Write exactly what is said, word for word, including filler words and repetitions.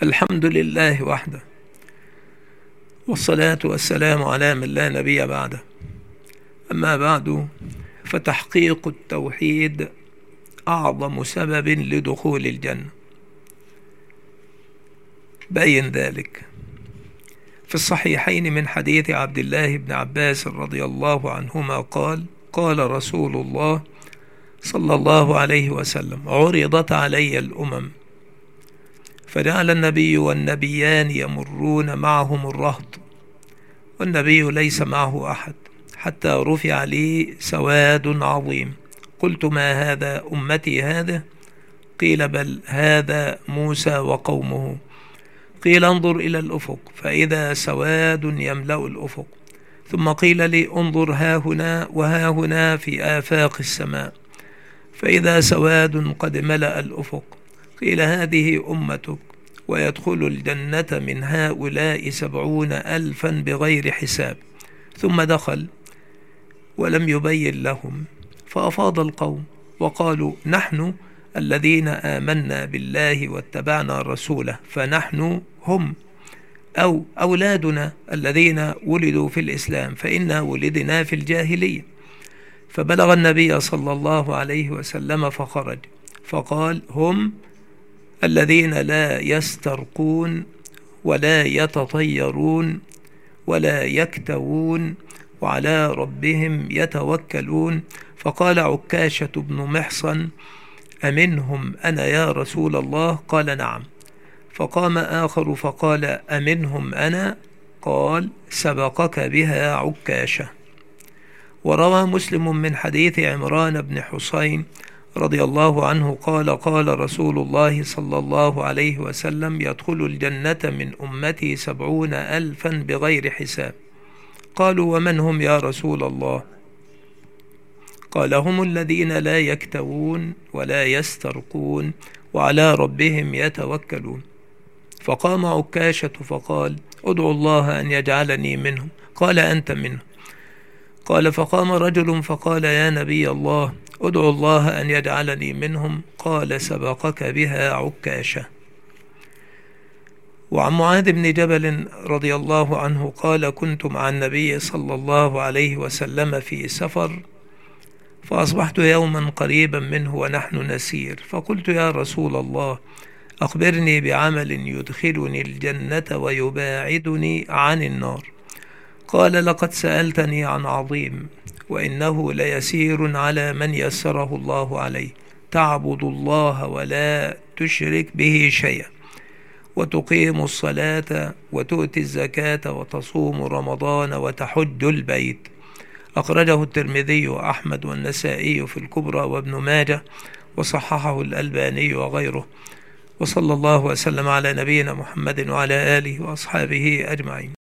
الحمد لله وحده، والصلاة والسلام على من لا نبي بعده. أما بعد، فتحقيق التوحيد أعظم سبب لدخول الجنة. بين ذلك في الصحيحين من حديث عبد الله بن عباس رضي الله عنهما قال: قال رسول الله صلى الله عليه وسلم: عرضت علي الأمم فجعل النبي والنبيان يمرون معهم الرهط، والنبي ليس معه أحد، حتى رفع لي سواد عظيم. قلت: ما هذا أمتي هذا؟ قيل: بل هذا موسى وقومه. قيل: انظر إلى الأفق، فإذا سواد يملأ الأفق. ثم قيل لي: انظر ها هنا وها هنا في آفاق السماء، فإذا سواد قد ملأ الأفق. قيل: هذه أمتك، ويدخل الجنة من هؤلاء سبعون ألفا بغير حساب. ثم دخل ولم يبين لهم، فأفاض القوم وقالوا: نحن الذين آمنا بالله واتبعنا رسوله، فنحن هم، أو أولادنا الذين ولدوا في الإسلام، فإنا ولدنا في الجاهلية. فبلغ النبي صلى الله عليه وسلم فخرج فقال: هم الذين لا يسترقون ولا يتطيرون ولا يكتوون وعلى ربهم يتوكلون. فقال عكاشة بن محصن: أمنهم أنا يا رسول الله؟ قال: نعم. فقام آخر فقال: أمنهم أنا؟ قال: سبقك بها عكاشة. وروى مسلم من حديث عمران بن حسين رضي الله عنه قال: قال رسول الله صلى الله عليه وسلم: يدخل الجنة من أمتي سبعون ألفا بغير حساب. قالوا: ومن هم يا رسول الله؟ قال: هم الذين لا يكتوون ولا يسترقون وعلى ربهم يتوكلون. فقام عكاشة فقال: ادعو الله أن يجعلني منهم. قال: أنت منهم. قال: فقام رجل فقال: يا نبي الله، ادعو الله أن يجعلني منهم. قال: سبقك بها عكاشة. وعن معاذ بن جبل رضي الله عنه قال: كنت مع النبي صلى الله عليه وسلم في سفر، فأصبحت يوما قريبا منه ونحن نسير، فقلت: يا رسول الله، أخبرني بعمل يدخلني الجنة ويباعدني عن النار. قال: لقد سألتني عن عظيم، وإنه ليسير على من يسره الله عليه: تعبد الله ولا تشرك به شيئا، وتقيم الصلاة وتؤتي الزكاة وتصوم رمضان وتحج البيت. أخرجه الترمذي وأحمد والنسائي في الكبرى وابن ماجه، وصححه الألباني وغيره. وصلى الله وسلم على نبينا محمد وعلى آله وأصحابه أجمعين.